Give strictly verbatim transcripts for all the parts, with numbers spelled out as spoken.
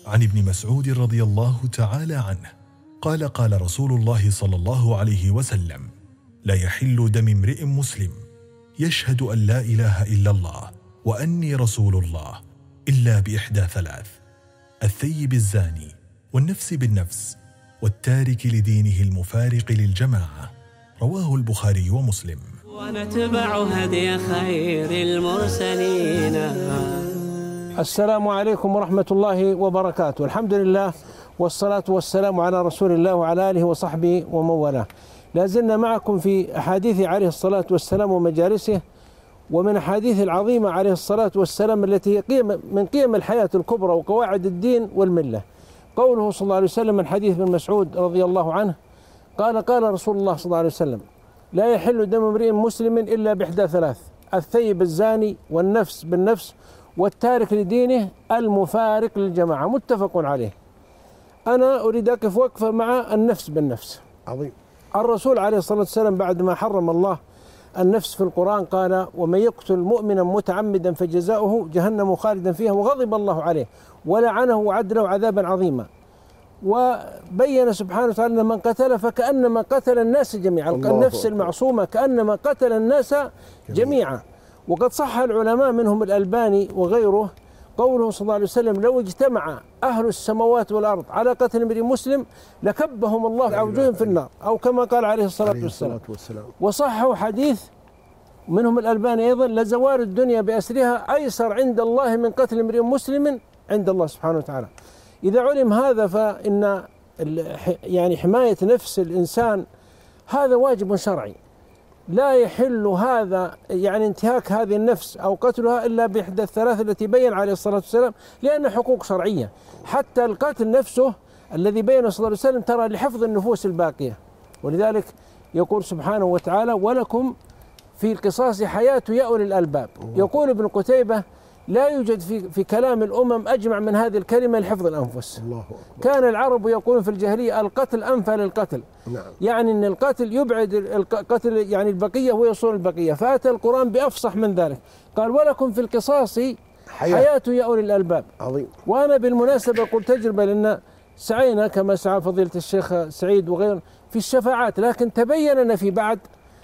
عن ابن مسعود رضي الله تعالى عنه قال قال رسول الله صلى الله عليه وسلم: لا يحل دم امرئ مسلم يشهد أن لا إله إلا الله وأني رسول الله إلا بإحدى ثلاث: الثيب الزاني، والنفس بالنفس، والتارك لدينه المفارق للجماعة. رواه البخاري ومسلم. ونتبع هدي خير المرسلين. السلام عليكم ورحمة الله وبركاته. الحمد لله والصلاة والسلام على رسول الله وعلى آله وصحبه ومن والاه. لازلنا معكم في أحاديث عليه الصلاة والسلام ومجالسه، ومن أحاديث العظيمة عليه الصلاة والسلام التي هي قيم من قيم الحياة الكبرى وقواعد الدين والملة. قوله صلى الله عليه وسلم من حديث ابن مسعود رضي الله عنه قال قال رسول الله صلى الله عليه وسلم: لا يحل دم امرئ مسلم إلا بإحدى ثلاث: الثيب الزاني، والنفس بالنفس، والتارك لدينه المفارق للجماعة. متفق عليه. أنا أريد أقف وقفة مع النفس بالنفس. عظيم. الرسول عليه الصلاة والسلام بعد ما حرم الله النفس في القرآن قال: ومن يقتل مؤمنا متعمدا فجزاؤه جهنم خالدا فيها وغضب الله عليه ولعنه وعد له عذابا عظيما. وبين سبحانه وتعالى أن من قتل فكأنما قتل الناس جميعا. النفس المعصومة كأنما قتل الناس جميعا. وقد صح العلماء منهم الألباني وغيره قوله صلى الله عليه وسلم: لو اجتمع أهل السماوات والأرض على قتل امرئ مسلم لكبهم الله على وجوههم في النار، أو كما قال عليه الصلاة والسلام. وصحوا حديث منهم الألباني أيضا: لزوال الدنيا بأسرها أيسر عند الله من قتل امرئ مسلم عند الله سبحانه وتعالى. إذا علم هذا فإن يعني حماية نفس الإنسان هذا واجب شرعي، لا يحل هذا يعني انتهاك هذه النفس أو قتلها إلا بإحدى الثلاث التي بين عليه الصلاة والسلام، لأن حقوق شرعية. حتى القتل نفسه الذي بين صلى الله عليه وسلم ترى لحفظ النفوس الباقية، ولذلك يقول سبحانه وتعالى: ولكم في القصاص حياة يا أولي الألباب. يقول ابن قتيبة: لا يوجد في في كلام الأمم أجمع من هذه الكلمة لحفظ الأنفس. الله أكبر. كان العرب يقولون في الجاهلية: القتل أنفى للقتل. نعم. يعني أن القتل يبعد القتل يعني البقية ويصون البقية، فأتى القرآن بأفصح من ذلك، قال: ولكم في القصاص حياة, حياة يا أولي الألباب. عظيم. وأنا بالمناسبة قلت تجربة، لأن سعينا كما سعى فضيلة الشيخ سعيد وغيره في الشفاعات، لكن تبين لنا في بعد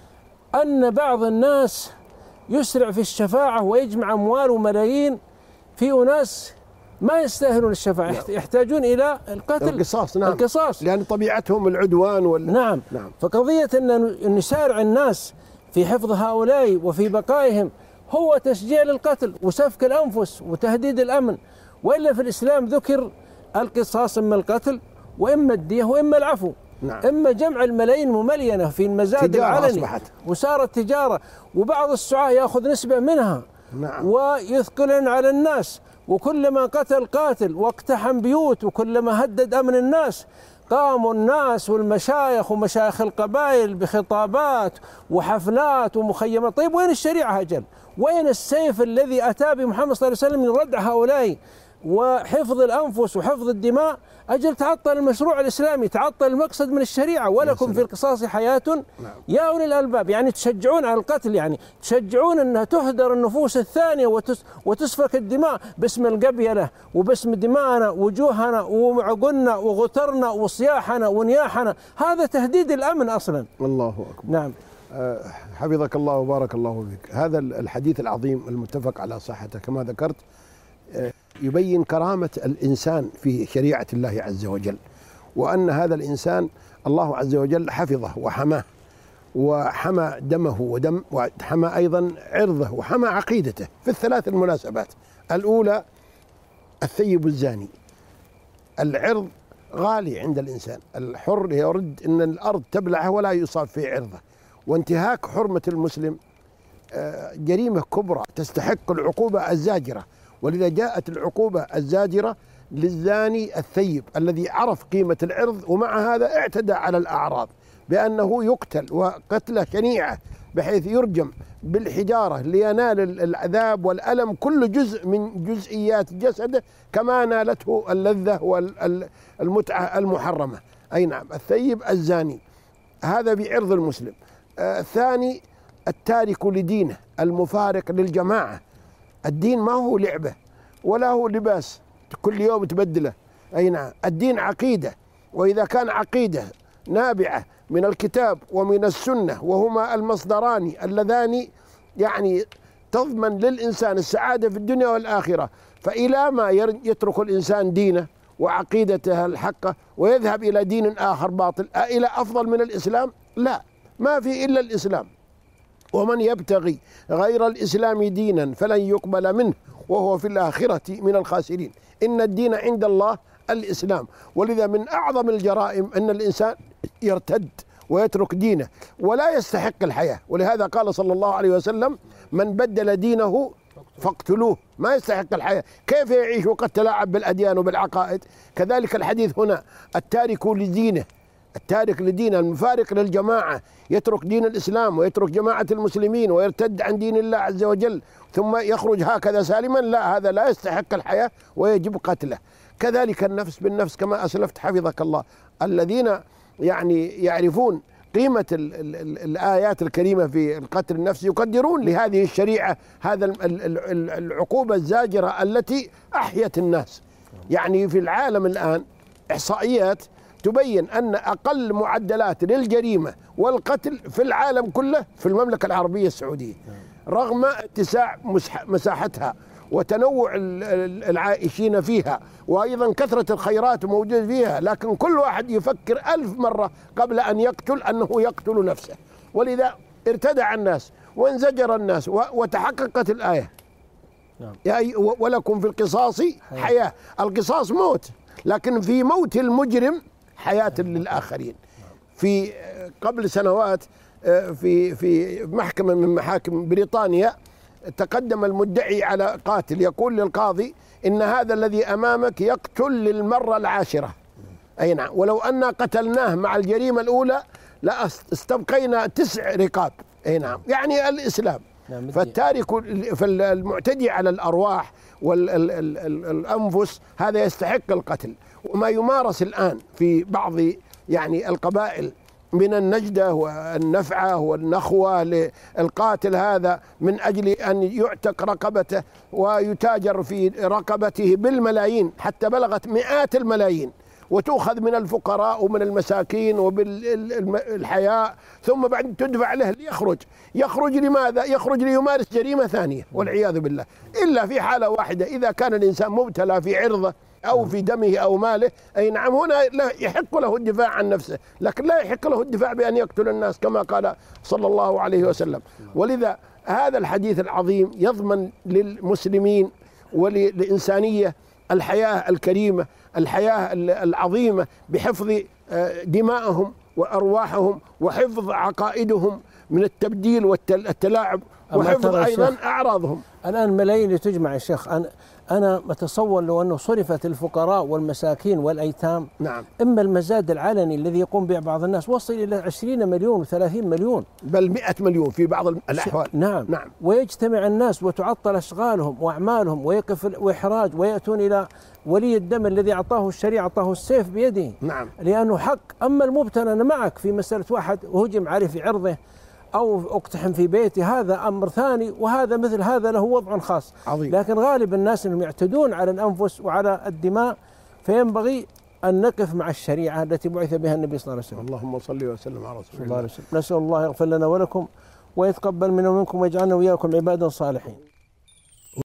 أن بعض الناس يسرع في الشفاعة ويجمع أموال وملايين في أناس ما يستاهلون الشفاعة. نعم. يحتاجون إلى القتل، القصاص. نعم. القصاص، لأن طبيعتهم العدوان وال... نعم. نعم. فقضية أن نسارع الناس في حفظ هؤلاء وفي بقائهم هو تشجيع للقتل وسفك الأنفس وتهديد الأمن. وإلا في الإسلام ذكر القصاص إما القتل وإما الدية وإما العفو. نعم. إما جمع الملايين مملينة في المزاد العلني أصبحت. وصارت تجارة، وبعض السعاة يأخذ نسبة منها. نعم. ويثقلن على الناس، وكلما قتل قاتل واقتحم بيوت وكلما هدد أمن الناس قاموا الناس والمشايخ ومشايخ القبائل بخطابات وحفلات ومخيمات. طيب وين الشريعة أجل؟ وين السيف الذي أتى بمحمد صلى الله عليه وسلم لردع هؤلاء وحفظ الأنفس وحفظ الدماء؟ أجل تعطل المشروع الإسلامي، تعطل المقصد من الشريعة. ولكم في القصاص حياة يا أولي الألباب. يعني تشجعون على القتل، يعني تشجعون أنها تهدر النفوس الثانية وتسفك الدماء باسم القبيلة وباسم دماءنا وجوهنا وعقولنا وغترنا وصياحنا ونياحنا. هذا تهديد الأمن أصلا. الله أكبر. نعم. أه حفظك الله وبارك الله فيك. هذا الحديث العظيم المتفق على صحته كما ذكرت أه يبين كرامة الإنسان في شريعة الله عز وجل، وأن هذا الإنسان الله عز وجل حفظه وحماه، وحمى دمه ودم وحمى أيضا عرضه وحمى عقيدته في الثلاث المناسبات. الأولى الثيب الزاني. العرض غالي عند الإنسان، الحر يرد أن الأرض تبلعه ولا يصاب في عرضه، وانتهاك حرمة المسلم جريمة كبرى تستحق العقوبة الزاجرة. ولذا جاءت العقوبة الزاجرة للزاني الثيب الذي عرف قيمة العرض، ومع هذا اعتدى على الأعراض بأنه يقتل وقتلة شنيعة بحيث يرجم بالحجارة لينال العذاب والألم كل جزء من جزئيات جسده كما نالته اللذة والمتعة المحرمة. أي نعم. الثيب الزاني هذا بعرض المسلم. الثاني آه التارك لدينه المفارق للجماعة. الدين ما هو لعبة ولا هو لباس كل يوم تبدله. أي نعم، الدين عقيدة، وإذا كان عقيدة نابعة من الكتاب ومن السنة وهما المصدران اللذان يعني تضمن للإنسان السعادة في الدنيا والآخرة، فإلى ما يترك الإنسان دينه وعقيدته الحقة ويذهب إلى دين آخر باطل إلى أفضل من الإسلام؟ لا، ما في إلا الإسلام. ومن يبتغي غير الإسلام دينا فلن يقبل منه وهو في الآخرة من الخاسرين. إن الدين عند الله الإسلام. ولذا من أعظم الجرائم أن الإنسان يرتد ويترك دينه ولا يستحق الحياة، ولهذا قال صلى الله عليه وسلم: من بدل دينه فاقتلوه. ما يستحق الحياة، كيف يعيش وقد تلاعب بالأديان وبالعقائد؟ كذلك الحديث هنا: التارك لدينه، التارك لدينه المفارق للجماعة، يترك دين الإسلام ويترك جماعة المسلمين ويرتد عن دين الله عز وجل ثم يخرج هكذا سالما، لا، هذا لا يستحق الحياة ويجب قتله. كذلك النفس بالنفس كما أسلفت حفظك الله. الذين يعني يعرفون قيمة ال ال ال الآيات الكريمة في القتل النفسي يقدرون لهذه الشريعة هذا ال ال العقوبة الزاجرة التي أحيت الناس. يعني في العالم الآن إحصائيات تبين أن أقل معدلات للجريمة والقتل في العالم كله في المملكة العربية السعودية، رغم اتساع مساحتها وتنوع العائشين فيها وأيضا كثرة الخيرات موجودة فيها، لكن كل واحد يفكر ألف مرة قبل أن يقتل أنه يقتل نفسه. ولذا ارتدع الناس وانزجر الناس وتحققت الآية: ولكم في القصاص حياة. القصاص موت، لكن في موت المجرم حياة للآخرين. في قبل سنوات في في محكمة من محاكم بريطانيا تقدم المدعي على قاتل يقول للقاضي: إن هذا الذي أمامك يقتل للمرة العاشرة. أي نعم، ولو أن قتلناه مع الجريمة الأولى لاستبقينا تسع رقاب. أي نعم، يعني الإسلام. فالتارك فالمعتدي على الأرواح والأنفس هذا يستحق القتل. وما يمارس الآن في بعض يعني القبائل من النجدة والنفعة والنخوة للقاتل هذا من أجل أن يعتق رقبته ويتاجر في رقبته بالملايين حتى بلغت مئات الملايين، وتؤخذ من الفقراء ومن المساكين وبالحياء، ثم بعد تدفع له ليخرج. يخرج لماذا؟ يخرج ليمارس جريمة ثانية والعياذ بالله، إلا في حالة واحدة: إذا كان الإنسان مبتلى في عرضه أو في دمه أو ماله. أي نعم، هنا يحق له الدفاع عن نفسه، لكن لا يحق له الدفاع بأن يقتل الناس كما قال صلى الله عليه وسلم. ولذا هذا الحديث العظيم يضمن للمسلمين وللإنسانية الحياة الكريمة، الحياة العظيمة، بحفظ دمائهم وأرواحهم وحفظ عقائدهم من التبديل والتلاعب وحفظ أيضا أعراضهم. الآن ملايين تجمع يا شيخ. أنا أنا أتصور لو أنه صرفت الفقراء والمساكين والأيتام، نعم، إما المزاد العلني الذي يقوم به بعض الناس وصل إلى عشرين مليون وثلاثين مليون بل مئة مليون في بعض الأحوال. نعم. نعم، ويجتمع الناس وتعطل أشغالهم وأعمالهم ويقف الإحراج ويأتون إلى ولي الدم الذي أعطاه الشريعة، أعطاه السيف بيده. نعم، لأنه حق. أما المبتلى أنا معك في مسألة واحد وهجم عليه في عرضه أو اقتحم في بيته، هذا أمر ثاني، وهذا مثل هذا له وضع خاص. عظيم. لكن غالب الناس أنهم يعتدون على الأنفس وعلى الدماء، فينبغي أن نقف مع الشريعة التي بعث بها النبي صلى الله عليه وسلم. اللهم صل وسلم على رسول الله. نسأل الله يغفر لنا ولكم ويتقبل منا ومنكم ويجعلنا وإياكم عبادا صالحين.